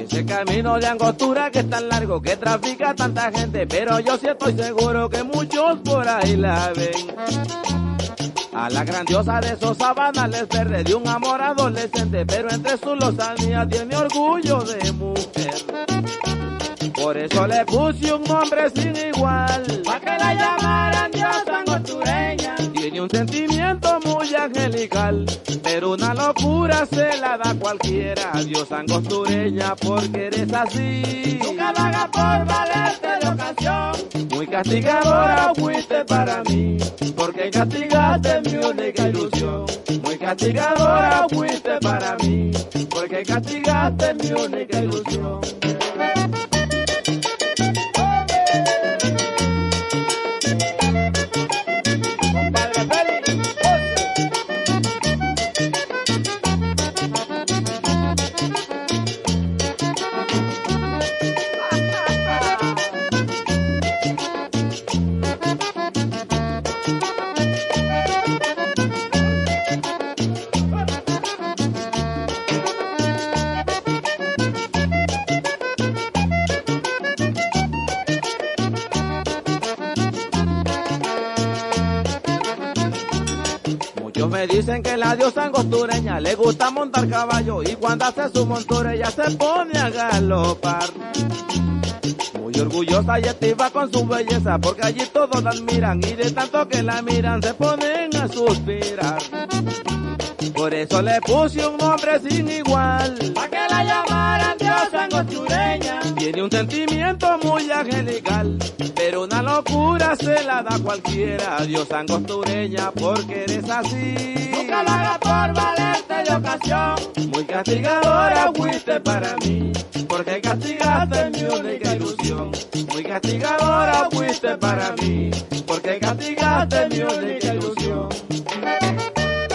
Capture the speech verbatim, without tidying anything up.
Ese camino de Angostura que es tan largo, que trafica tanta gente, pero yo sí estoy seguro que muchos por ahí la ven. A la grandiosa de esos sabanales verdes de un amor adolescente, pero entre su lozanía tiene orgullo de mujer. Por eso le puse un nombre sin igual, pa' que la llamaran diosa angostureña. Tiene un sentimiento muy angelical, pero una locura se la da cualquiera. Diosa angostureña, porque eres así. Nunca lo hagas por valerte de ocasión. Muy castigadora fuiste para mí, porque castigaste mi única ilusión. Muy castigadora fuiste para mí, porque castigaste mi única ilusión. Muchos me dicen que la diosa angostureña le gusta montar caballo, y cuando hace su montura ella se pone a galopar. Muy orgullosa y estiva con su belleza, porque allí todos la admiran, y de tanto que la miran se ponen a suspirar. Por eso le puse un nombre sin igual, pa' que la llamaran diosa angostureña. Tiene un sentimiento muy angelical, pero una locura se la da cualquiera. Diosa angostureña, porque eres así. Nunca lo hagas por valerte de ocasión. Muy castigadora fuiste para mí, porque castigaste mi única ilusión. Muy castigadora fuiste para mí, porque castigaste mi única ilusión.